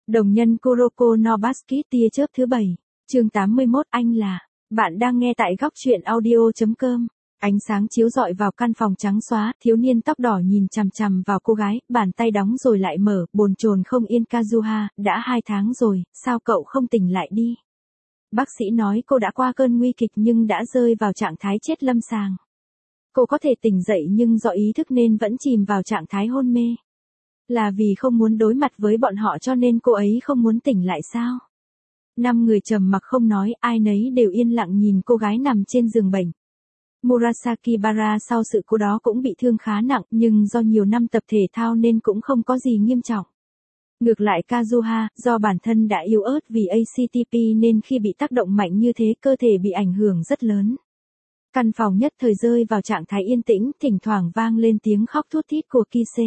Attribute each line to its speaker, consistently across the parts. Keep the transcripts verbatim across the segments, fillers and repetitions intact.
Speaker 1: Đồng nhân Kuroko no Basket tia chớp thứ bảy, chương tám mươi mốt anh là, bạn đang nghe tại góc truyện audio.com. Ánh sáng chiếu rọi vào căn phòng trắng xóa, thiếu niên tóc đỏ nhìn chằm chằm vào cô gái, bàn tay đóng rồi lại mở, bồn chồn không yên. Kazuha, đã hai tháng rồi, sao cậu không tỉnh lại đi? Bác sĩ nói cô đã qua cơn nguy kịch nhưng đã rơi vào trạng thái chết lâm sàng. Cô có thể tỉnh dậy nhưng do ý thức nên vẫn chìm vào trạng thái hôn mê. Là vì không muốn đối mặt với bọn họ cho nên cô ấy không muốn tỉnh lại sao? Năm người trầm mặc không nói, ai nấy đều yên lặng nhìn cô gái nằm trên giường bệnh. Murasaki Bara sau sự cố đó cũng bị thương khá nặng nhưng do nhiều năm tập thể thao nên cũng không có gì nghiêm trọng. Ngược lại Kazuha, do bản thân đã yếu ớt vì a xê tê pê nên khi bị tác động mạnh như thế cơ thể bị ảnh hưởng rất lớn. Căn phòng nhất thời rơi vào trạng thái yên tĩnh, thỉnh thoảng vang lên tiếng khóc thút thít của Kise.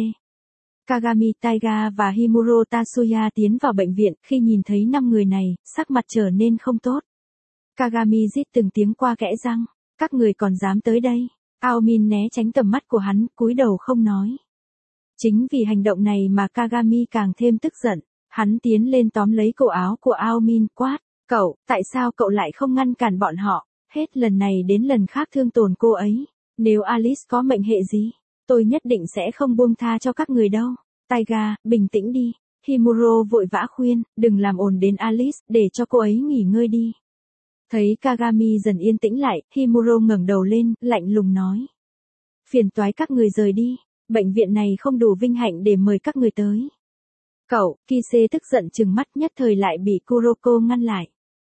Speaker 1: Kagami Taiga và Himuro Tatsuya tiến vào bệnh viện, khi nhìn thấy năm người này, sắc mặt trở nên không tốt. Kagami rít từng tiếng qua kẽ răng, các người còn dám tới đây. Aomin né tránh tầm mắt của hắn, cúi đầu không nói. Chính vì hành động này mà Kagami càng thêm tức giận, hắn tiến lên tóm lấy cổ áo của Aomin, quát, cậu, tại sao cậu lại không ngăn cản bọn họ, hết lần này đến lần khác thương tổn cô ấy, nếu Alice có mệnh hệ gì, tôi nhất định sẽ không buông tha cho các người đâu. Taiga, bình tĩnh đi. Himuro vội vã khuyên, đừng làm ồn đến Alice, để cho cô ấy nghỉ ngơi đi. Thấy Kagami dần yên tĩnh lại, Himuro ngẩng đầu lên, lạnh lùng nói. Phiền toái các người rời đi, bệnh viện này không đủ vinh hạnh để mời các người tới. Cậu, Kise tức giận trừng mắt, nhất thời lại bị Kuroko ngăn lại.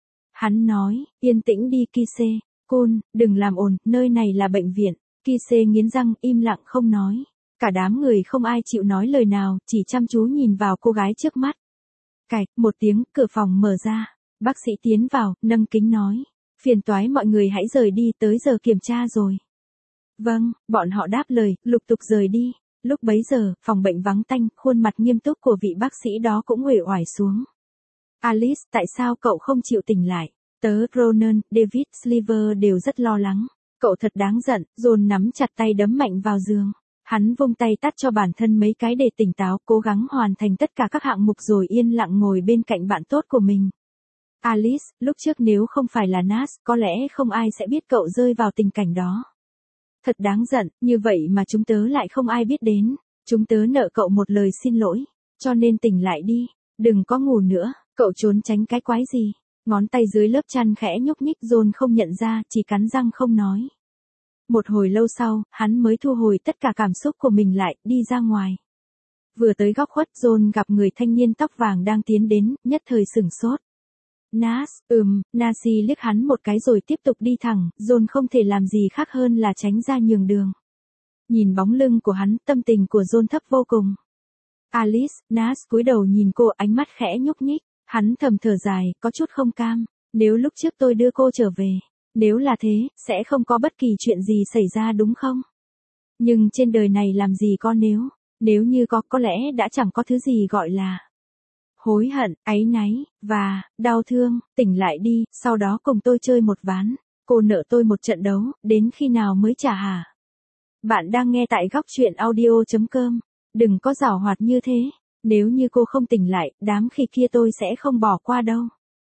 Speaker 1: Hắn nói, yên tĩnh đi Kise, Kun, đừng làm ồn, nơi này là bệnh viện. Kise nghiến răng, im lặng không nói. Cả đám người không ai chịu nói lời nào, chỉ chăm chú nhìn vào cô gái trước mắt. Cạch, một tiếng, cửa phòng mở ra. Bác sĩ tiến vào, nâng kính nói. Phiền toái mọi người hãy rời đi, tới giờ kiểm tra rồi. Vâng, bọn họ đáp lời, lục tục rời đi. Lúc bấy giờ, phòng bệnh vắng tanh, khuôn mặt nghiêm túc của vị bác sĩ đó cũng uể oải xuống. Alice, tại sao cậu không chịu tỉnh lại? Tớ, Ronan, David, Sliver đều rất lo lắng. Cậu thật đáng giận, John nắm chặt tay đấm mạnh vào giường. Hắn vung tay tát cho bản thân mấy cái để tỉnh táo, cố gắng hoàn thành tất cả các hạng mục rồi yên lặng ngồi bên cạnh bạn tốt của mình. Alice, lúc trước nếu không phải là Nas, có lẽ không ai sẽ biết cậu rơi vào tình cảnh đó. Thật đáng giận, như vậy mà chúng tớ lại không ai biết đến. Chúng tớ nợ cậu một lời xin lỗi, cho nên tỉnh lại đi, đừng có ngủ nữa, cậu trốn tránh cái quái gì. Ngón tay dưới lớp chăn khẽ nhúc nhích, John không nhận ra, chỉ cắn răng không nói. Một hồi lâu sau, hắn mới thu hồi tất cả cảm xúc của mình lại, đi ra ngoài. Vừa tới góc khuất, John gặp người thanh niên tóc vàng đang tiến đến, nhất thời sửng sốt. Nas, ừm, Nasi liếc hắn một cái rồi tiếp tục đi thẳng, John không thể làm gì khác hơn là tránh ra nhường đường. Nhìn bóng lưng của hắn, tâm tình của John thấp vô cùng. Alice, Nas cúi đầu nhìn cô, ánh mắt khẽ nhúc nhích, hắn thầm thở dài, có chút không cam, nếu lúc trước tôi đưa cô trở về. Nếu là thế, sẽ không có bất kỳ chuyện gì xảy ra đúng không? Nhưng trên đời này làm gì có nếu, nếu như có, có lẽ đã chẳng có thứ gì gọi là hối hận, áy náy, và đau thương. Tỉnh lại đi, sau đó cùng tôi chơi một ván. Cô nợ tôi một trận đấu, đến khi nào mới trả hả? Bạn đang nghe tại góc truyện audio.com. Đừng có giảo hoạt như thế. Nếu như cô không tỉnh lại, đám khi kia tôi sẽ không bỏ qua đâu.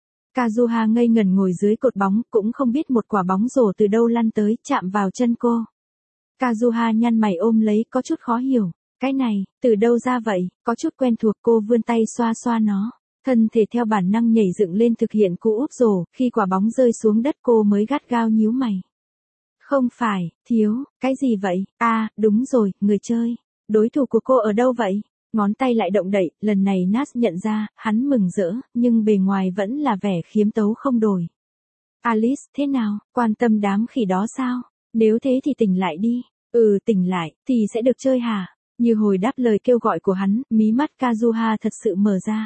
Speaker 1: Kazuha ngây ngẩn ngồi dưới cột bóng, cũng không biết một quả bóng rổ từ đâu lăn tới, chạm vào chân cô. Kazuha nhăn mày ôm lấy, có chút khó hiểu. Cái này, từ đâu ra vậy, có chút quen thuộc, cô vươn tay xoa xoa nó. Thân thể theo bản năng nhảy dựng lên thực hiện cú úp rổ, khi quả bóng rơi xuống đất cô mới gắt gao nhíu mày. Không phải, thiếu, cái gì vậy? À, đúng rồi, người chơi. Đối thủ của cô ở đâu vậy? Ngón tay lại động đậy, lần này Nas nhận ra, hắn mừng rỡ, nhưng bề ngoài vẫn là vẻ khiếm tấu không đổi. Alice, thế nào, quan tâm đám khỉ đó sao? Nếu thế thì tỉnh lại đi. Ừ, tỉnh lại, thì sẽ được chơi hả? Như hồi đáp lời kêu gọi của hắn, mí mắt Kazuha thật sự mở ra.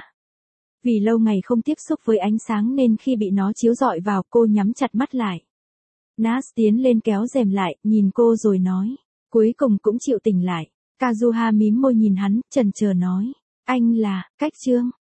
Speaker 1: Vì lâu ngày không tiếp xúc với ánh sáng nên khi bị nó chiếu rọi vào, cô nhắm chặt mắt lại. Nas tiến lên kéo rèm lại, nhìn cô rồi nói. Cuối cùng cũng chịu tỉnh lại. Kazuha mím môi nhìn hắn, chần chờ nói. Anh là, Cách Trương.